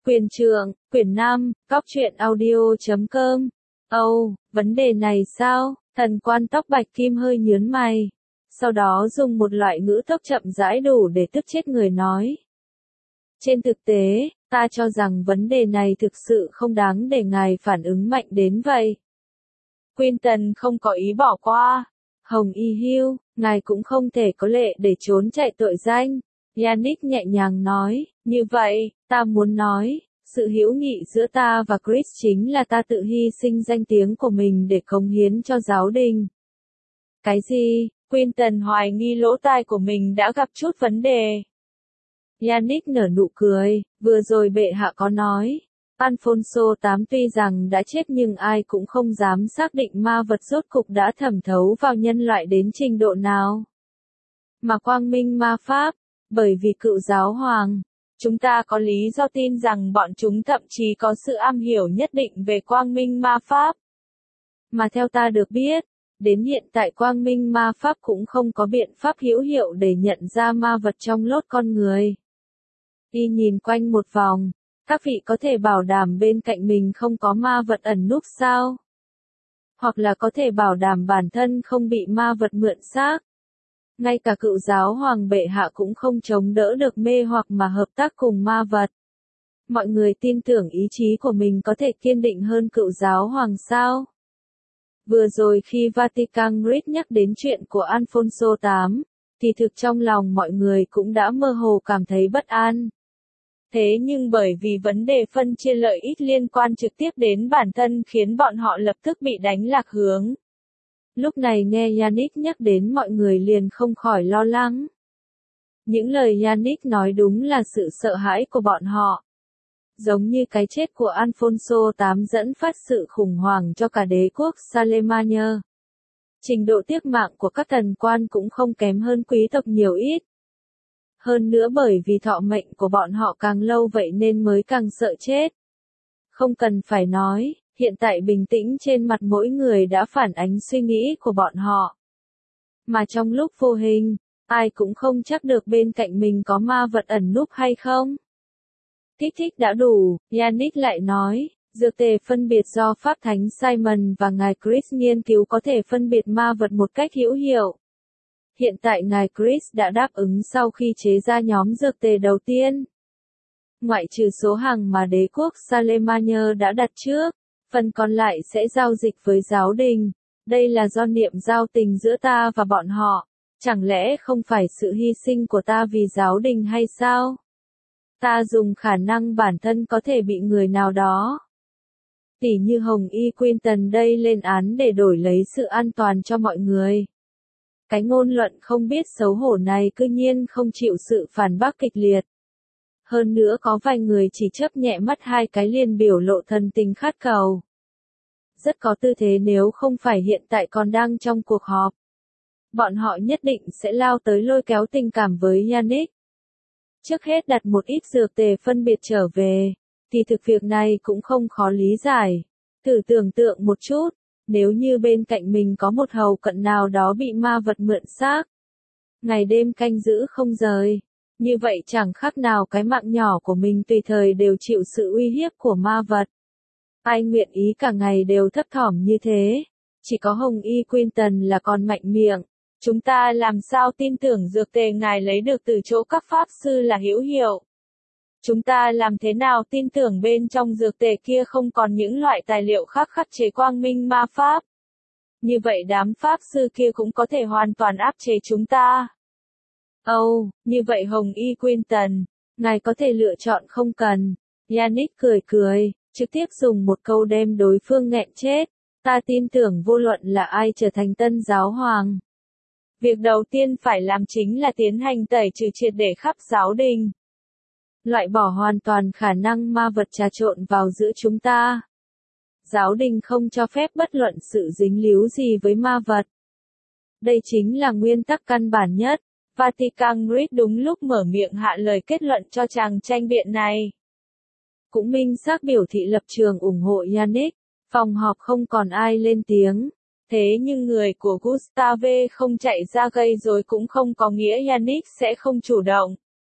Quyền trượng, quyển 5, Cóc truyện audio.com. Âu, vấn đề này sao? Thần quan tóc bạch kim hơi nhướng mày. Sau đó dùng một loại ngữ tốc chậm rãi đủ để tức chết người nói. Trên thực tế, ta cho rằng vấn đề này thực sự không đáng để ngài phản ứng mạnh đến vậy. Quinton không có ý bỏ qua. Hồng Y Hill, ngài cũng không thể có lệ để trốn chạy tội danh. Yannick nhẹ nhàng nói, như vậy, ta muốn nói, sự hữu nghị giữa ta và Chris chính là ta tự hy sinh danh tiếng của mình để cống hiến cho giáo đình. Cái gì? Quinton hoài nghi lỗ tai của mình đã gặp chút vấn đề. Yannick nở nụ cười, vừa rồi bệ hạ có nói, Alfonso VIII tuy rằng đã chết nhưng ai cũng không dám xác định ma vật rốt cục đã thẩm thấu vào nhân loại đến trình độ nào. Mà quang minh ma pháp, bởi vì cựu giáo hoàng, chúng ta có lý do tin rằng bọn chúng thậm chí có sự am hiểu nhất định về quang minh ma pháp. Mà theo ta được biết, đến hiện tại quang minh ma pháp cũng không có biện pháp hữu hiệu để nhận ra ma vật trong lốt con người. Y nhìn quanh một vòng, các vị có thể bảo đảm bên cạnh mình không có ma vật ẩn núp sao? Hoặc là có thể bảo đảm bản thân không bị ma vật mượn xác? Ngay cả cựu giáo hoàng bệ hạ cũng không chống đỡ được mê hoặc mà hợp tác cùng ma vật. Mọi người tin tưởng ý chí của mình có thể kiên định hơn cựu giáo hoàng sao? Vừa rồi khi Vatican Grid nhắc đến chuyện của Alfonso VIII, thì thực trong lòng mọi người cũng đã mơ hồ cảm thấy bất an. Thế nhưng bởi vì vấn đề phân chia lợi ích liên quan trực tiếp đến bản thân khiến bọn họ lập tức bị đánh lạc hướng. Lúc này nghe Yannick nhắc đến mọi người liền không khỏi lo lắng. Những lời Yannick nói đúng là sự sợ hãi của bọn họ. Giống như cái chết của Alfonso VIII dẫn phát sự khủng hoảng cho cả đế quốc Charlemagne. Trình độ tiếc mạng của các thần quan cũng không kém hơn quý tộc nhiều ít. Hơn nữa bởi vì thọ mệnh của bọn họ càng lâu vậy nên mới càng sợ chết. Không cần phải nói, hiện tại bình tĩnh trên mặt mỗi người đã phản ánh suy nghĩ của bọn họ. Mà trong lúc vô hình, ai cũng không chắc được bên cạnh mình có ma vật ẩn núp hay không. Thích đã đủ, Yannick lại nói, dược tề phân biệt do Pháp Thánh Simon và ngài Chris nghiên cứu có thể phân biệt ma vật một cách hữu hiệu. Hiện tại ngài Chris đã đáp ứng sau khi chế ra nhóm dược tề đầu tiên. Ngoại trừ số hàng mà đế quốc Charlemagne đã đặt trước, phần còn lại sẽ giao dịch với giáo đình. Đây là do niệm giao tình giữa ta và bọn họ. Chẳng lẽ không phải sự hy sinh của ta vì giáo đình hay sao? Ta dùng khả năng bản thân có thể bị người nào đó, tỉ như Hồng Y Quinton đây lên án để đổi lấy sự an toàn cho mọi người. Cái ngôn luận không biết xấu hổ này cư nhiên không chịu sự phản bác kịch liệt. Hơn nữa có vài người chỉ chớp nhẹ mắt hai cái liền biểu lộ thần tình khát cầu. Rất có tư thế nếu không phải hiện tại còn đang trong cuộc họp. Bọn họ nhất định sẽ lao tới lôi kéo tình cảm với Yannick. Trước hết đặt một ít dược tề phân biệt trở về, thì thực việc này cũng không khó lý giải. Thử tưởng tượng một chút, nếu như bên cạnh mình có một hầu cận nào đó bị ma vật mượn xác, ngày đêm canh giữ không rời, như vậy chẳng khác nào cái mạng nhỏ của mình tùy thời đều chịu sự uy hiếp của ma vật. Ai nguyện ý cả ngày đều thấp thỏm như thế, chỉ có Hồng Y Quinton là còn mạnh miệng. Chúng ta làm sao tin tưởng dược tề ngài lấy được từ chỗ các pháp sư là hữu hiệu? Chúng ta làm thế nào tin tưởng bên trong dược tề kia không còn những loại tài liệu khác khắc chế quang minh ma pháp? Như vậy đám pháp sư kia cũng có thể hoàn toàn áp chế chúng ta. Âu, như vậy Hồng Y Quinton, ngài có thể lựa chọn không cần. Yannick cười, trực tiếp dùng một câu đem đối phương nghẹn chết. Ta tin tưởng vô luận là ai trở thành tân giáo hoàng. Việc đầu tiên phải làm chính là tiến hành tẩy trừ triệt để khắp giáo đình. Loại bỏ hoàn toàn khả năng ma vật trà trộn vào giữa chúng ta. Giáo đình không cho phép bất luận sự dính líu gì với ma vật. Đây chính là nguyên tắc căn bản nhất. Vatican Grid đúng lúc mở miệng hạ lời kết luận cho chàng tranh biện này. Cũng minh xác biểu thị lập trường ủng hộ Yannick. Phòng họp không còn ai lên tiếng. Thế nhưng người của Gustave không chạy ra gây rối cũng không có nghĩa Yannick sẽ không chủ động.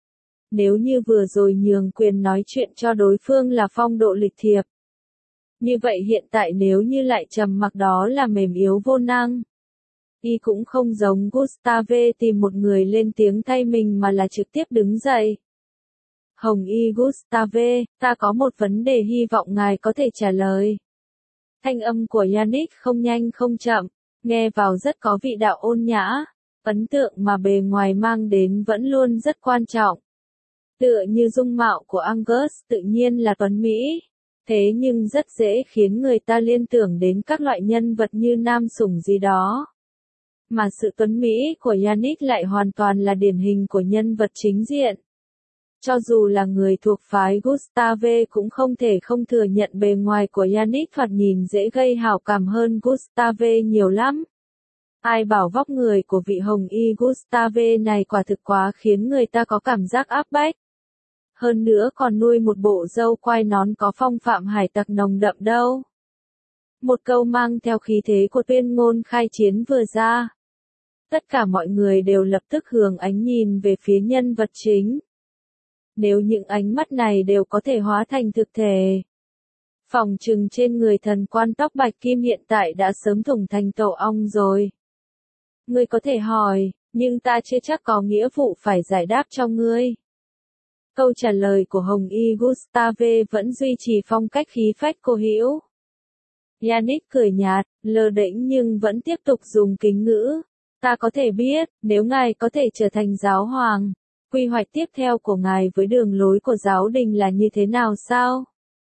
Nếu như vừa rồi nhường quyền nói chuyện cho đối phương là phong độ lịch thiệp. Như vậy hiện tại nếu như lại trầm mặc đó là mềm yếu vô năng. Y cũng không giống Gustave tìm một người lên tiếng thay mình mà là trực tiếp đứng dậy. Hồng Y Gustave, ta có một vấn đề hy vọng ngài có thể trả lời. Thanh âm của Yannick không nhanh không chậm, nghe vào rất có vị đạo ôn nhã, ấn tượng mà bề ngoài mang đến vẫn luôn rất quan trọng. Tựa như dung mạo của Angus tự nhiên là tuấn Mỹ, thế nhưng rất dễ khiến người ta liên tưởng đến các loại nhân vật như nam sủng gì đó. Mà sự tuấn Mỹ của Yannick lại hoàn toàn là điển hình của nhân vật chính diện. Cho dù là người thuộc phái Gustave cũng không thể không thừa nhận bề ngoài của Yannick thoạt nhìn dễ gây hảo cảm hơn Gustave nhiều lắm. Ai bảo vóc người của vị Hồng Y Gustave này quả thực quá khiến người ta có cảm giác áp bách. Hơn nữa còn nuôi một bộ râu quai nón có phong phạm hải tặc nồng đậm đâu. Một câu mang theo khí thế của tuyên ngôn khai chiến vừa ra. Tất cả mọi người đều lập tức hướng ánh nhìn về phía nhân vật chính. Nếu những ánh mắt này đều có thể hóa thành thực thể. Phỏng chừng trên người thần quan tóc bạch kim hiện tại đã sớm thủng thành tổ ong rồi. Ngươi có thể hỏi, nhưng ta chưa chắc có nghĩa vụ phải giải đáp cho ngươi. Câu trả lời của Hồng Y Gustave vẫn duy trì phong cách khí phách cô hữu. Yannick cười nhạt, lơ đễnh nhưng vẫn tiếp tục dùng kính ngữ. Ta có thể biết, nếu ngài có thể trở thành giáo hoàng, quy hoạch tiếp theo của ngài với đường lối của giáo đình là như thế nào sao?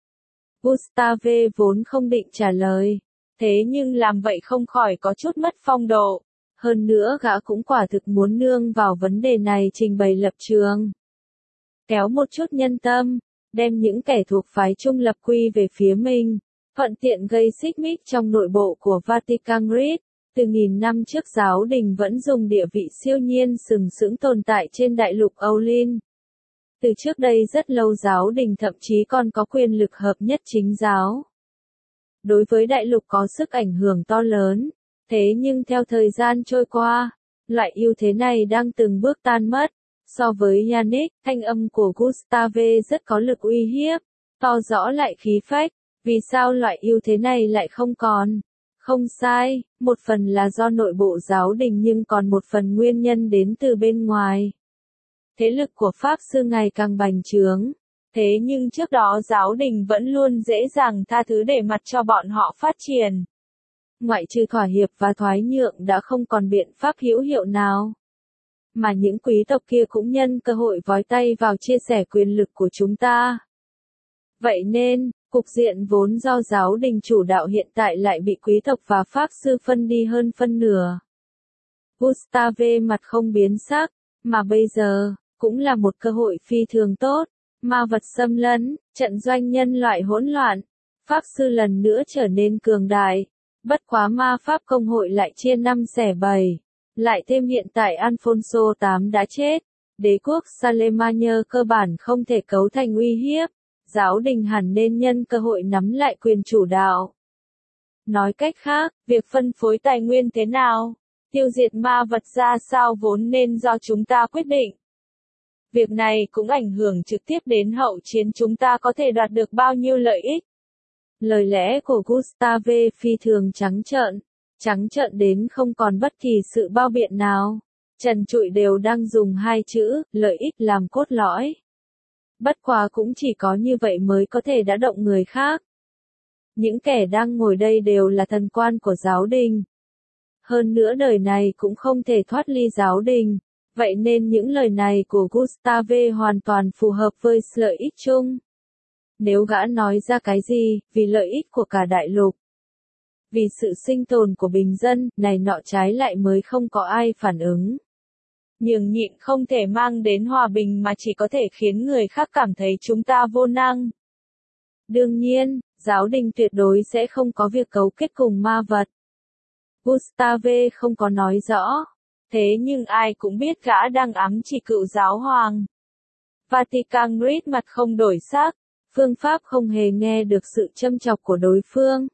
Gustave vốn không định trả lời, thế nhưng làm vậy không khỏi có chút mất phong độ. Hơn nữa gã cũng quả thực muốn nương vào vấn đề này trình bày lập trường. Kéo một chút nhân tâm, đem những kẻ thuộc phái trung lập quy về phía mình, thuận tiện gây xích mích trong nội bộ của Vatican Grid. Từ nghìn năm trước giáo đình vẫn dùng địa vị siêu nhiên sừng sững tồn tại trên đại lục Âu Linh. Từ trước đây rất lâu giáo đình thậm chí còn có quyền lực hợp nhất chính giáo. Đối với đại lục có sức ảnh hưởng to lớn, thế nhưng theo thời gian trôi qua, loại ưu thế này đang từng bước tan mất. So với Yannick, thanh âm của Gustave rất có lực uy hiếp, to rõ lại khí phách, vì sao loại ưu thế này lại không còn? Không sai, một phần là do nội bộ giáo đình nhưng còn một phần nguyên nhân đến từ bên ngoài. Thế lực của Pháp sư ngày càng bành trướng, thế nhưng trước đó giáo đình vẫn luôn dễ dàng tha thứ để mặc cho bọn họ phát triển. Ngoại trừ thỏa hiệp và thoái nhượng đã không còn biện pháp hữu hiệu nào. Mà những quý tộc kia cũng nhân cơ hội vói tay vào chia sẻ quyền lực của chúng ta. Vậy nên, cục diện vốn do giáo đình chủ đạo hiện tại lại bị quý tộc và pháp sư phân đi hơn phân nửa. Gustave mặt không biến sắc, mà bây giờ, cũng là một cơ hội phi thường tốt. Ma vật xâm lấn, trận doanh nhân loại hỗn loạn, pháp sư lần nữa trở nên cường đại. Bất quá ma pháp công hội lại chia 5 xẻ 7. Lại thêm hiện tại Alfonso VIII đã chết, đế quốc Charlemagne cơ bản không thể cấu thành uy hiếp, giáo đình hẳn nên nhân cơ hội nắm lại quyền chủ đạo. Nói cách khác, việc phân phối tài nguyên thế nào, tiêu diệt ma vật ra sao vốn nên do chúng ta quyết định. Việc này cũng ảnh hưởng trực tiếp đến hậu chiến chúng ta có thể đoạt được bao nhiêu lợi ích. Lời lẽ của Gustave phi thường trắng trợn đến không còn bất kỳ sự bao biện nào. Trần trụi đều đang dùng hai chữ, lợi ích làm cốt lõi. Bất quá cũng chỉ có như vậy mới có thể đã động người khác. Những kẻ đang ngồi đây đều là thần quan của giáo đình. Hơn nữa đời này cũng không thể thoát ly giáo đình. Vậy nên những lời này của Gustave hoàn toàn phù hợp với lợi ích chung. Nếu gã nói ra cái gì, vì lợi ích của cả đại lục, vì sự sinh tồn của bình dân, này nọ trái lại mới không có ai phản ứng. Nhường nhịn không thể mang đến hòa bình mà chỉ có thể khiến người khác cảm thấy chúng ta vô năng. Đương nhiên, giáo đình tuyệt đối sẽ không có việc cấu kết cùng ma vật. Gustave không có nói rõ. Thế nhưng ai cũng biết gã đang ám chỉ cựu giáo hoàng. Vatican Grid mặt không đổi sắc, phương pháp không hề nghe được sự châm chọc của đối phương.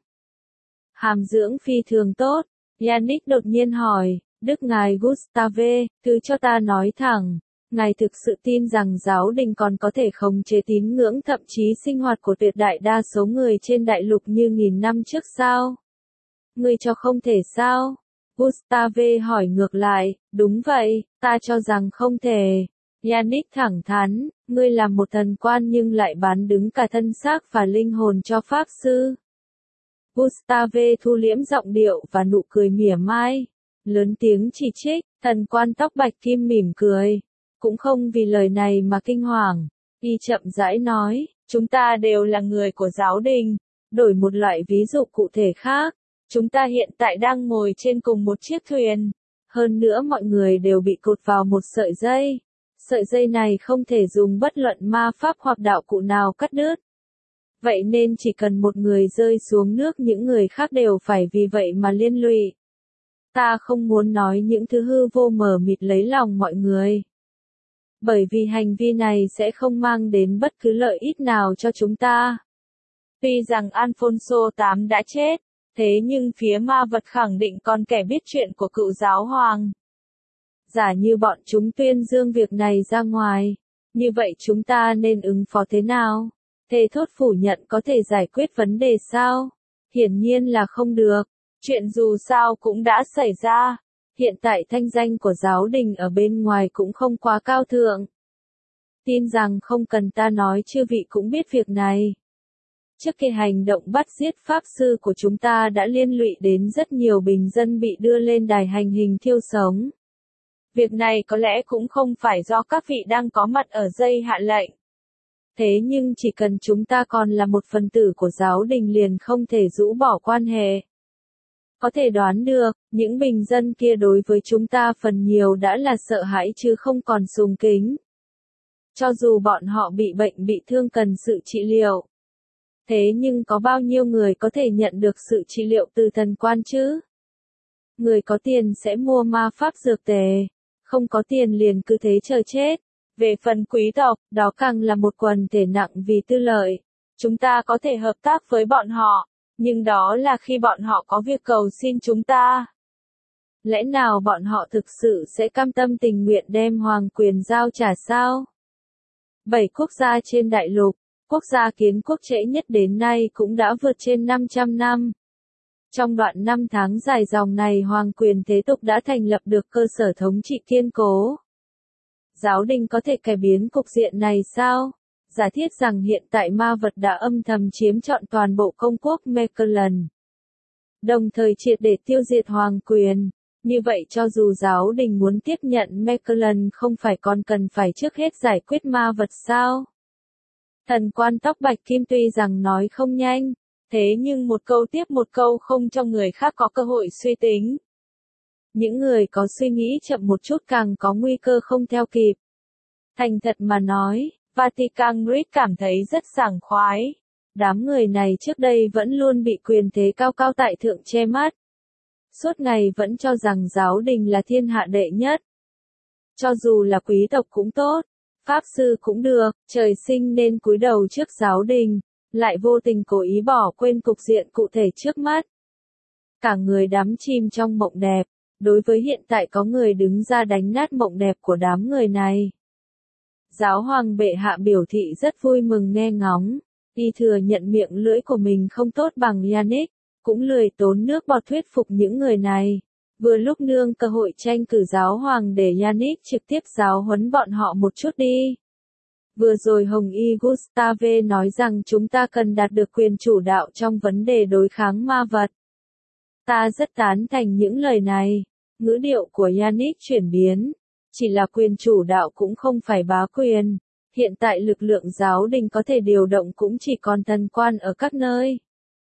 Hàm dưỡng phi thường tốt, Yannick đột nhiên hỏi, Đức ngài Gustave, thứ cho ta nói thẳng, Ngài thực sự tin rằng giáo đình còn có thể khống chế tín ngưỡng thậm chí sinh hoạt của tuyệt đại đa số người trên đại lục như nghìn năm trước sao? Ngươi cho không thể sao? Gustave hỏi ngược lại, đúng vậy, ta cho rằng không thể. Yannick thẳng thắn, ngươi là một thần quan nhưng lại bán đứng cả thân xác và linh hồn cho Pháp Sư. Gustave thu liễm giọng điệu và nụ cười mỉa mai, lớn tiếng chỉ trích, thần quan tóc bạch kim mỉm cười. Cũng không vì lời này mà kinh hoàng, y chậm rãi nói, chúng ta đều là người của giáo đình. Đổi một loại ví dụ cụ thể khác, chúng ta hiện tại đang ngồi trên cùng một chiếc thuyền. Hơn nữa mọi người đều bị cột vào một sợi dây. Sợi dây này không thể dùng bất luận ma pháp hoặc đạo cụ nào cắt đứt. Vậy nên chỉ cần một người rơi xuống nước những người khác đều phải vì vậy mà liên lụy. Ta không muốn nói những thứ hư vô mờ mịt lấy lòng mọi người. Bởi vì hành vi này sẽ không mang đến bất cứ lợi ích nào cho chúng ta. Tuy rằng Alfonso VIII đã chết, thế nhưng phía ma vật khẳng định còn kẻ biết chuyện của cựu giáo hoàng. Giả như bọn chúng tuyên dương việc này ra ngoài, như vậy chúng ta nên ứng phó thế nào? Thề thốt phủ nhận có thể giải quyết vấn đề sao? Hiển nhiên là không được. Chuyện dù sao cũng đã xảy ra. Hiện tại thanh danh của giáo đình ở bên ngoài cũng không quá cao thượng. Tin rằng không cần ta nói chư vị cũng biết việc này. Trước khi hành động bắt giết Pháp Sư của chúng ta đã liên lụy đến rất nhiều bình dân bị đưa lên đài hành hình thiêu sống. Việc này có lẽ cũng không phải do các vị đang có mặt ở dây hạ lệnh. Thế nhưng chỉ cần chúng ta còn là một phần tử của giáo đình liền không thể rũ bỏ quan hệ. Có thể đoán được, những bình dân kia đối với chúng ta phần nhiều đã là sợ hãi chứ không còn sùng kính. Cho dù bọn họ bị bệnh bị thương cần sự trị liệu. Thế nhưng có bao nhiêu người có thể nhận được sự trị liệu từ thần quan chứ? Người có tiền sẽ mua ma pháp dược tề, không có tiền liền cứ thế chờ chết. Về phần quý tộc, đó càng là một quần thể nặng vì tư lợi. Chúng ta có thể hợp tác với bọn họ, nhưng đó là khi bọn họ có việc cầu xin chúng ta. Lẽ nào bọn họ thực sự sẽ cam tâm tình nguyện đem hoàng quyền giao trả sao? 7 quốc gia trên đại lục, quốc gia kiến quốc trễ nhất đến nay cũng đã vượt trên 500 năm. Trong đoạn 5 tháng dài dòng này hoàng quyền thế tục đã thành lập được cơ sở thống trị kiên cố. Giáo đình có thể cải biến cục diện này sao? Giả thiết rằng hiện tại ma vật đã âm thầm chiếm trọn toàn bộ công quốc Meckerland. Đồng thời triệt để tiêu diệt hoàng quyền. Như vậy cho dù giáo đình muốn tiếp nhận Meckerland không phải còn cần phải trước hết giải quyết ma vật sao? Thần quan tóc bạch kim tuy rằng nói không nhanh, thế nhưng một câu tiếp một câu không cho người khác có cơ hội suy tính. Những người có suy nghĩ chậm một chút càng có nguy cơ không theo kịp. Thành thật mà nói, Vatican Grid cảm thấy rất sảng khoái. Đám người này trước đây vẫn luôn bị quyền thế cao cao tại thượng che mắt. Suốt ngày vẫn cho rằng giáo đình là thiên hạ đệ nhất. Cho dù là quý tộc cũng tốt, pháp sư cũng được, trời sinh nên cúi đầu trước giáo đình, lại vô tình cố ý bỏ quên cục diện cụ thể trước mắt. Cả người đắm chìm trong mộng đẹp, đối với hiện tại có người đứng ra đánh nát mộng đẹp của đám người này. Giáo hoàng bệ hạ biểu thị rất vui mừng nghe ngóng, y thừa nhận miệng lưỡi của mình không tốt bằng Yannick, cũng lười tốn nước bọt thuyết phục những người này. Vừa lúc nương cơ hội tranh cử giáo hoàng để Yannick trực tiếp giáo huấn bọn họ một chút đi. Vừa rồi Hồng Y Gustave nói rằng chúng ta cần đạt được quyền chủ đạo trong vấn đề đối kháng ma vật. Ta rất tán thành những lời này. Ngữ điệu của Yannick chuyển biến. Chỉ là quyền chủ đạo cũng không phải bá quyền. Hiện tại lực lượng giáo đình có thể điều động cũng chỉ còn thần quan ở các nơi.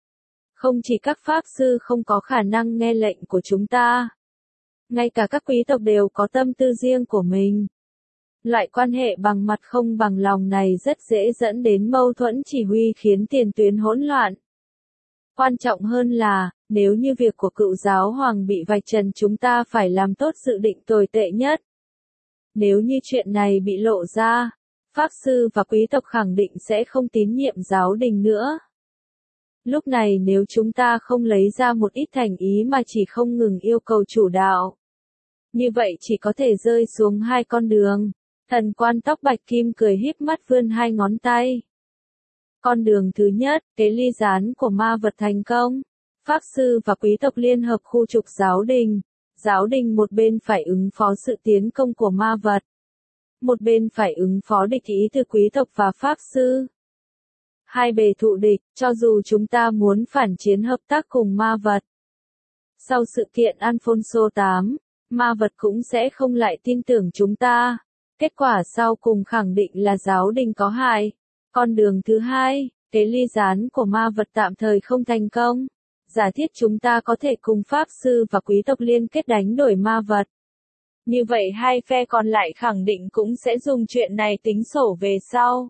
Không chỉ các pháp sư không có khả năng nghe lệnh của chúng ta. Ngay cả các quý tộc đều có tâm tư riêng của mình. Loại quan hệ bằng mặt không bằng lòng này rất dễ dẫn đến mâu thuẫn chỉ huy khiến tiền tuyến hỗn loạn. Quan trọng hơn là, nếu như việc của cựu giáo hoàng bị vạch trần chúng ta phải làm tốt dự định tồi tệ nhất. Nếu như chuyện này bị lộ ra, pháp sư và quý tộc khẳng định sẽ không tín nhiệm giáo đình nữa. Lúc này nếu chúng ta không lấy ra một ít thành ý mà chỉ không ngừng yêu cầu chủ đạo, như vậy chỉ có thể rơi xuống hai con đường. Thần quan tóc bạch kim cười híp mắt vươn hai ngón tay. Con đường thứ nhất, kế ly gián của ma vật thành công. Pháp sư và quý tộc liên hợp khu trục giáo đình. Giáo đình một bên phải ứng phó sự tiến công của ma vật. Một bên phải ứng phó địch ý từ quý tộc và pháp sư. Hai bề thụ địch, cho dù chúng ta muốn phản chiến hợp tác cùng ma vật. Sau sự kiện Alfonso 8, ma vật cũng sẽ không lại tin tưởng chúng ta. Kết quả sau cùng khẳng định là giáo đình có hại. Con đường thứ hai, kế ly gián của ma vật tạm thời không thành công. Giả thiết chúng ta có thể cùng pháp sư và quý tộc liên kết đánh đuổi ma vật. Như vậy hai phe còn lại khẳng định cũng sẽ dùng chuyện này tính sổ về sau.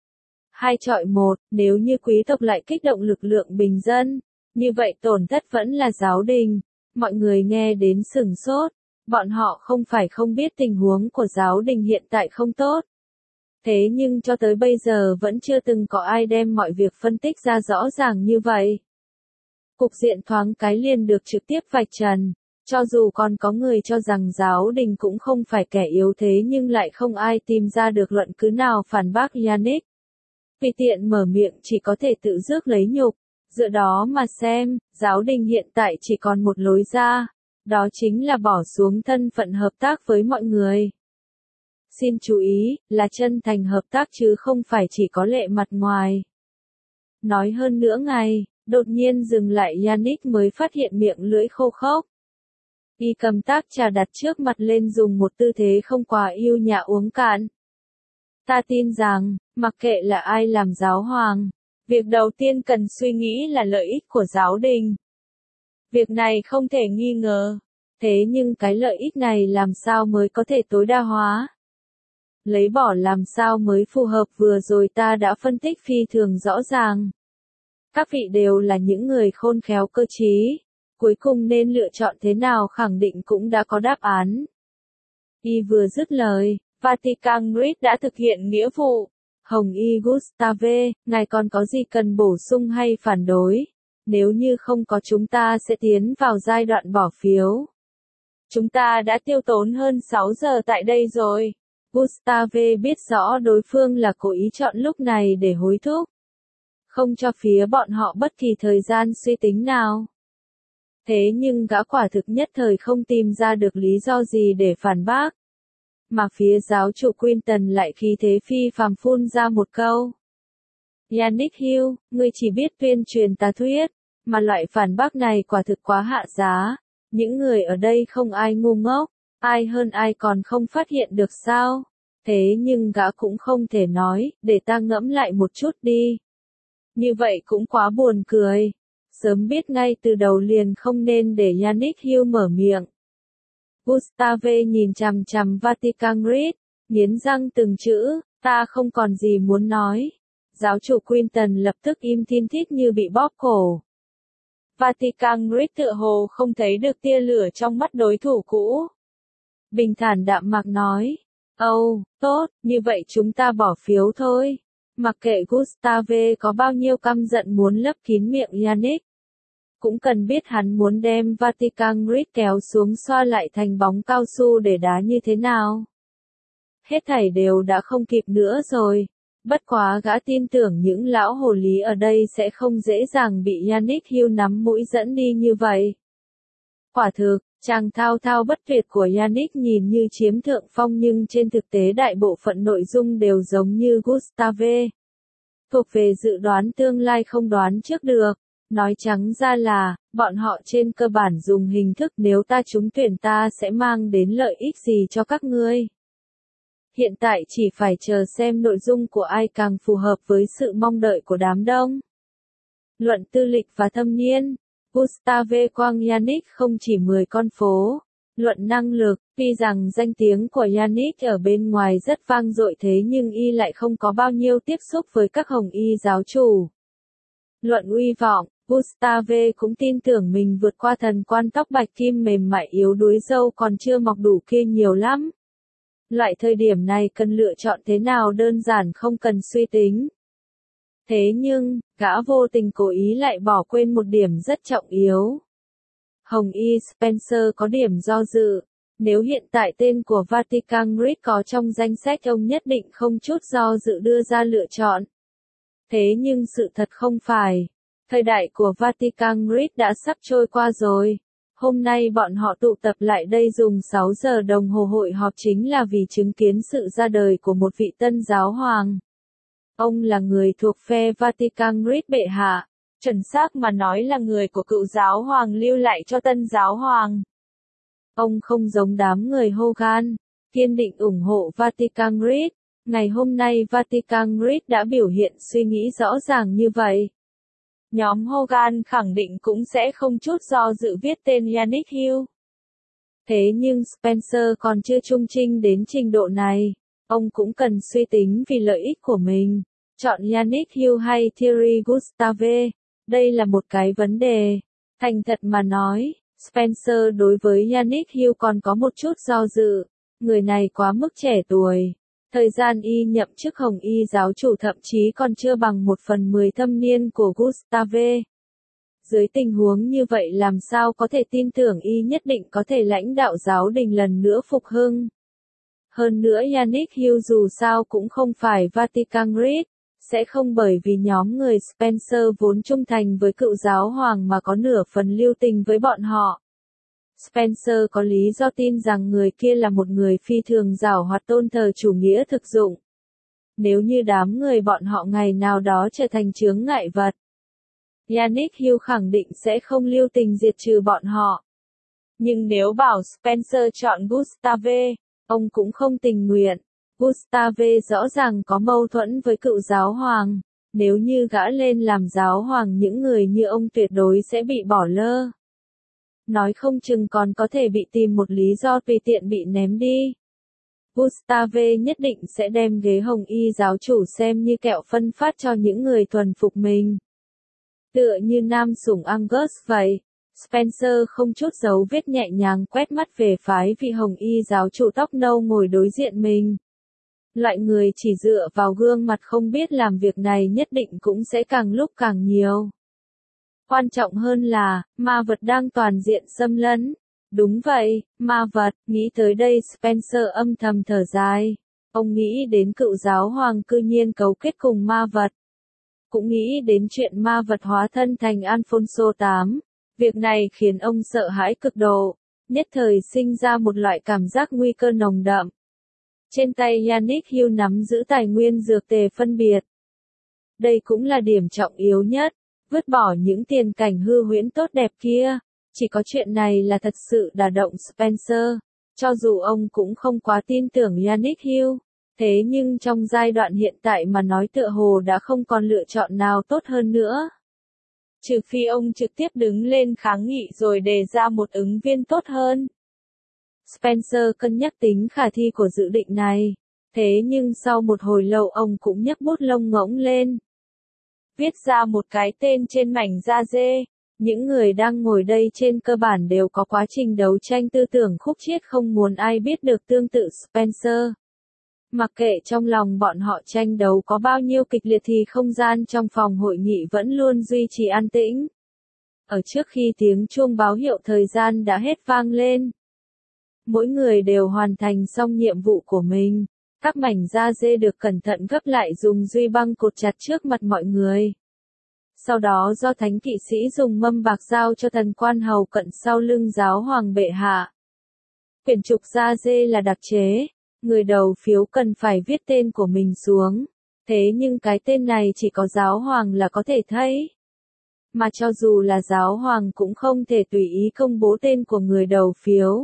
2-1, nếu như quý tộc lại kích động lực lượng bình dân, như vậy tổn thất vẫn là giáo đình. Mọi người nghe đến sửng sốt, bọn họ không phải không biết tình huống của giáo đình hiện tại không tốt. Thế nhưng cho tới bây giờ vẫn chưa từng có ai đem mọi việc phân tích ra rõ ràng như vậy. Cục diện thoáng cái liền được trực tiếp vạch trần. Cho dù còn có người cho rằng giáo đình cũng không phải kẻ yếu thế nhưng lại không ai tìm ra được luận cứ nào phản bác Yannick. Vì tiện mở miệng chỉ có thể tự rước lấy nhục. Dựa đó mà xem, giáo đình hiện tại chỉ còn một lối ra. Đó chính là bỏ xuống thân phận hợp tác với mọi người. Xin chú ý, là chân thành hợp tác chứ không phải chỉ có lệ mặt ngoài. Nói hơn nữa ngày, đột nhiên dừng lại Yannick mới phát hiện miệng lưỡi khô khốc. Y cầm tách trà đặt trước mặt lên dùng một tư thế không quá yêu nhã uống cạn. Ta tin rằng, mặc kệ là ai làm giáo hoàng, việc đầu tiên cần suy nghĩ là lợi ích của giáo đình. Việc này không thể nghi ngờ. Thế nhưng cái lợi ích này làm sao mới có thể tối đa hóa? Lấy bỏ làm sao mới phù hợp vừa rồi ta đã phân tích phi thường rõ ràng. Các vị đều là những người khôn khéo cơ trí. Cuối cùng nên lựa chọn thế nào khẳng định cũng đã có đáp án. Y vừa dứt lời, Vatican Grid đã thực hiện nghĩa vụ. Hồng Y Gustave, ngài còn có gì cần bổ sung hay phản đối? Nếu như không có chúng ta sẽ tiến vào giai đoạn bỏ phiếu. Chúng ta đã tiêu tốn hơn 6 giờ tại đây rồi. Gustave biết rõ đối phương là cố ý chọn lúc này để hối thúc. Không cho phía bọn họ bất kỳ thời gian suy tính nào. Thế nhưng gã quả thực nhất thời không tìm ra được lý do gì để phản bác. Mà phía giáo chủ Quinton lại khí thế phi phàm phun ra một câu. Yannick Hill, ngươi chỉ biết tuyên truyền tà thuyết, mà loại phản bác này quả thực quá hạ giá. Những người ở đây không ai ngu ngốc, ai hơn ai còn không phát hiện được sao. Thế nhưng gã cũng không thể nói, để ta ngẫm lại một chút đi. Như vậy cũng quá buồn cười. Sớm biết ngay từ đầu liền không nên để Yannick Hill mở miệng. Gustave nhìn chằm chằm Vatican Grid, nghiến răng từng chữ, ta không còn gì muốn nói. Giáo chủ Quinton lập tức im thiên thít như bị bóp cổ. Vatican Grid tựa hồ không thấy được tia lửa trong mắt đối thủ cũ. Bình thản đạm mạc nói, tốt, như vậy chúng ta bỏ phiếu thôi. Mặc kệ Gustave có bao nhiêu căm giận muốn lấp kín miệng Yannick. Cũng cần biết hắn muốn đem Vatican Grid kéo xuống xoa lại thành bóng cao su để đá như thế nào. Hết thảy đều đã không kịp nữa rồi. Bất quá gã tin tưởng những lão hồ lý ở đây sẽ không dễ dàng bị Yannick Hill nắm mũi dẫn đi như vậy. Quả thực, chàng thao thao bất tuyệt của Yannick nhìn như chiếm thượng phong nhưng trên thực tế đại bộ phận nội dung đều giống như Gustave. Thuộc về dự đoán tương lai không đoán trước được. Nói trắng ra là, bọn họ trên cơ bản dùng hình thức nếu ta trúng tuyển ta sẽ mang đến lợi ích gì cho các ngươi. Hiện tại chỉ phải chờ xem nội dung của ai càng phù hợp với sự mong đợi của đám đông. Luận tư lịch và thâm niên, Gustave Quang Yannick không chỉ 10 con phố. Luận năng lực, tuy rằng danh tiếng của Yannick ở bên ngoài rất vang dội thế nhưng y lại không có bao nhiêu tiếp xúc với các hồng y giáo chủ. Luận uy vọng, Gustave cũng tin tưởng mình vượt qua thần quan tóc bạch kim mềm mại yếu đuối dâu còn chưa mọc đủ kia nhiều lắm. Loại thời điểm này cần lựa chọn thế nào đơn giản không cần suy tính. Thế nhưng, gã vô tình cố ý lại bỏ quên một điểm rất trọng yếu. Hồng Y Spencer có điểm do dự, Nếu hiện tại tên của Vatican Grid có trong danh sách ông nhất định không chút do dự đưa ra lựa chọn. Thế nhưng sự thật không phải. Thời đại của Vatican Grid đã sắp trôi qua rồi. Hôm nay bọn họ tụ tập lại đây dùng 6 giờ đồng hồ hội họp chính là vì chứng kiến sự ra đời của một vị tân giáo hoàng. Ông là người thuộc phe Vatican Grid bệ hạ, chuẩn xác mà nói là người của cựu giáo hoàng lưu lại cho tân giáo hoàng. Ông không giống đám người Hogan, kiên định ủng hộ Vatican Grid. Ngày hôm nay Vatican Grid đã biểu hiện suy nghĩ rõ ràng như vậy. Nhóm Hogan khẳng định cũng sẽ không chút do dự viết tên Yannick Hill. Thế nhưng Spencer còn chưa trung trinh đến trình độ này. Ông cũng cần suy tính vì lợi ích của mình. Chọn Yannick Hill hay Thierry Gustave? Đây là một cái vấn đề. Thành thật mà nói, Spencer đối với Yannick Hill còn có một chút do dự. Người này quá mức trẻ tuổi. Thời gian y nhậm chức Hồng Y giáo chủ thậm chí còn chưa bằng 1/10 thâm niên của Gustave. Dưới tình huống như vậy làm sao có thể tin tưởng y nhất định có thể lãnh đạo giáo đình lần nữa phục hưng. Hơn nữa Yannick Hill dù sao cũng không phải Vatican Grid, sẽ không bởi vì nhóm người Spencer vốn trung thành với cựu giáo hoàng mà có nửa phần lưu tình với bọn họ. Spencer có lý do tin rằng người kia là một người phi thường giàu hoạt tôn thờ chủ nghĩa thực dụng. Nếu như đám người bọn họ ngày nào đó trở thành chướng ngại vật, Yannick Hill khẳng định sẽ không lưu tình diệt trừ bọn họ. Nhưng nếu bảo Spencer chọn Gustave, ông cũng không tình nguyện. Gustave rõ ràng có mâu thuẫn với cựu giáo hoàng. Nếu như gã lên làm giáo hoàng những người như ông tuyệt đối sẽ bị bỏ lơ. Nói không chừng còn có thể bị tìm một lý do tùy tiện bị ném đi. Gustave nhất định sẽ đem ghế Hồng Y giáo chủ xem như kẹo phân phát cho những người thuần phục mình. Tựa như nam sủng Angus vậy, Spencer không chút giấu vết nhẹ nhàng quét mắt về phái vị Hồng Y giáo chủ tóc nâu ngồi đối diện mình. Loại người chỉ dựa vào gương mặt không biết làm việc này nhất định cũng sẽ càng lúc càng nhiều. Quan trọng hơn là, ma vật đang toàn diện xâm lấn. Đúng vậy, ma vật, nghĩ tới đây Spencer âm thầm thở dài. Ông nghĩ đến cựu giáo hoàng cư nhiên cấu kết cùng ma vật. Cũng nghĩ đến chuyện ma vật hóa thân thành Alfonso VIII. Việc này khiến ông sợ hãi cực độ, nhất thời sinh ra một loại cảm giác nguy cơ nồng đậm. Trên tay Yannick Hill nắm giữ tài nguyên dược tề phân biệt. Đây cũng là điểm trọng yếu nhất, vứt bỏ những tiền cảnh hư huyễn tốt đẹp kia. Chỉ có chuyện này là thật sự đả động Spencer, cho dù ông cũng không quá tin tưởng Yannick Hill. Thế nhưng trong giai đoạn hiện tại mà nói tựa hồ đã không còn lựa chọn nào tốt hơn nữa. Trừ phi ông trực tiếp đứng lên kháng nghị rồi đề ra một ứng viên tốt hơn. Spencer cân nhắc tính khả thi của dự định này. Thế nhưng sau một hồi lâu ông cũng nhấc bút lông ngỗng lên. Viết ra một cái tên trên mảnh da dê. Những người đang ngồi đây trên cơ bản đều có quá trình đấu tranh tư tưởng khúc chiết không muốn ai biết được tương tự Spencer. Mặc kệ trong lòng bọn họ tranh đấu có bao nhiêu kịch liệt thì không gian trong phòng hội nghị vẫn luôn duy trì an tĩnh. Ở trước khi tiếng chuông báo hiệu thời gian đã hết vang lên. Mỗi người đều hoàn thành xong nhiệm vụ của mình. Các mảnh da dê được cẩn thận gấp lại dùng duy băng cột chặt trước mặt mọi người. Sau đó do thánh kỵ sĩ dùng mâm bạc giao cho thần quan hầu cận sau lưng giáo hoàng bệ hạ. Quyển trục da dê là đặc chế. Người đầu phiếu cần phải viết tên của mình xuống. Thế nhưng cái tên này chỉ có giáo hoàng là có thể thấy. Mà cho dù là giáo hoàng cũng không thể tùy ý công bố tên của người đầu phiếu.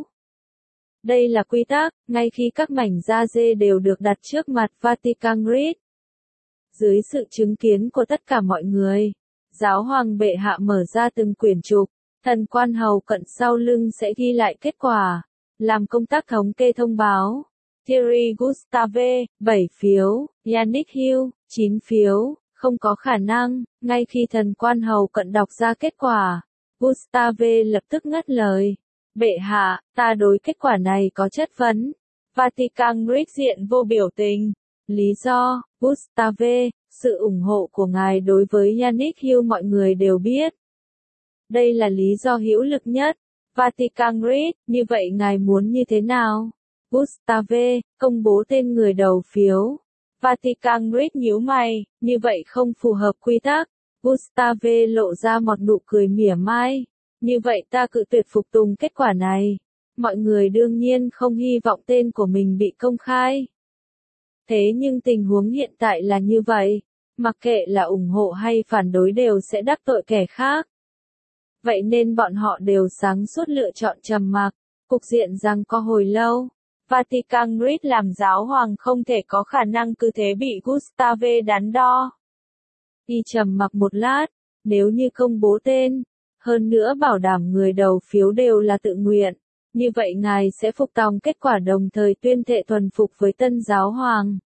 Đây là quy tắc, ngay khi các mảnh da dê đều được đặt trước mặt Vatican Grid. Dưới sự chứng kiến của tất cả mọi người, giáo hoàng bệ hạ mở ra từng quyển trục, thần quan hầu cận sau lưng sẽ ghi lại kết quả, làm công tác thống kê thông báo. Thierry Gustave, 7 phiếu, Yannick Hill, 9 phiếu, không có khả năng, ngay khi thần quan hầu cận đọc ra kết quả, Gustave lập tức ngắt lời. Bệ hạ, ta đối kết quả này có chất vấn. Vatican Grid diện vô biểu tình. Lý do, Gustave, sự ủng hộ của ngài đối với Yannick Hill mọi người đều biết. Đây là lý do hữu lực nhất. Vatican Grid, như vậy ngài muốn như thế nào? Gustave, công bố tên người đầu phiếu. Vatican Grid nhíu mày, như vậy không phù hợp quy tắc. Gustave lộ ra một nụ cười mỉa mai. Như vậy ta cự tuyệt phục tùng kết quả này. Mọi người đương nhiên không hy vọng tên của mình bị công khai. Thế nhưng tình huống hiện tại là như vậy. Mặc kệ là ủng hộ hay phản đối đều sẽ đắc tội kẻ khác. Vậy nên bọn họ đều sáng suốt lựa chọn trầm mặc. Cục diện giằng co hồi lâu. Vatican Grid làm giáo hoàng không thể có khả năng cứ thế bị Gustave đắn đo. Y trầm mặc một lát, nếu như công bố tên, hơn nữa bảo đảm người đầu phiếu đều là tự nguyện, như vậy ngài sẽ phục tòng kết quả đồng thời tuyên thệ thuần phục với tân giáo hoàng.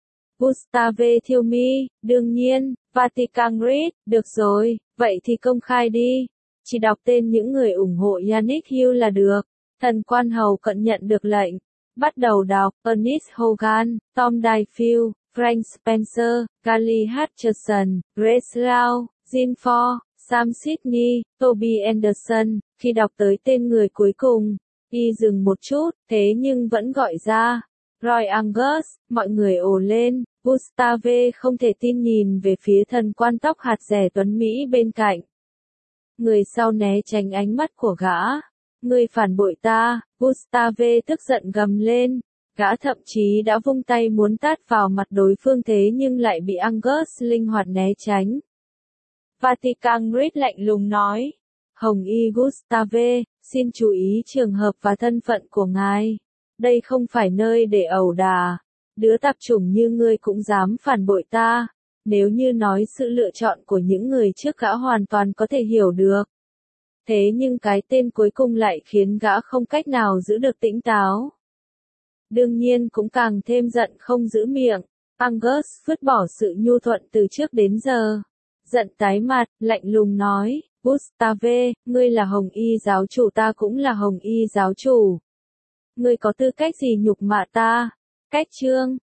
Gustave thiêu mi, đương nhiên, Vatican Grid, được rồi, vậy thì công khai đi. Chỉ đọc tên những người ủng hộ Yannick Hughes là được. Thần quan hầu cận nhận được lệnh. Bắt đầu đọc, Ernest Hogan, Tom Dayfield, Frank Spencer, Gary Hutcherson, Grace Lau, Jean Ford, Sam Sidney, Toby Anderson. Khi đọc tới tên người cuối cùng, y dừng một chút, thế nhưng vẫn gọi ra. Roy Angus, mọi người ồ lên. Gustave không thể tin nhìn về phía thần quan tóc hạt rẻ tuấn Mỹ bên cạnh. Người sau né tránh ánh mắt của gã. Người phản bội ta, Gustave tức giận gầm lên. Gã thậm chí đã vung tay muốn tát vào mặt đối phương thế nhưng lại bị Angus linh hoạt né tránh. Vatican Grid lạnh lùng nói. Hồng y Gustave, xin chú ý trường hợp và thân phận của ngài. Đây không phải nơi để ẩu đả. Đứa tạp chủng như ngươi cũng dám phản bội ta. Nếu như nói sự lựa chọn của những người trước gã hoàn toàn có thể hiểu được. Thế nhưng cái tên cuối cùng lại khiến gã không cách nào giữ được tĩnh táo. Đương nhiên cũng càng thêm giận không giữ miệng. Angus vứt bỏ sự nhu thuận từ trước đến giờ. Giận tái mặt, lạnh lùng nói, Gustave, ngươi là Hồng Y giáo chủ ta cũng là Hồng Y giáo chủ. Ngươi có tư cách gì nhục mạ ta? Cách chương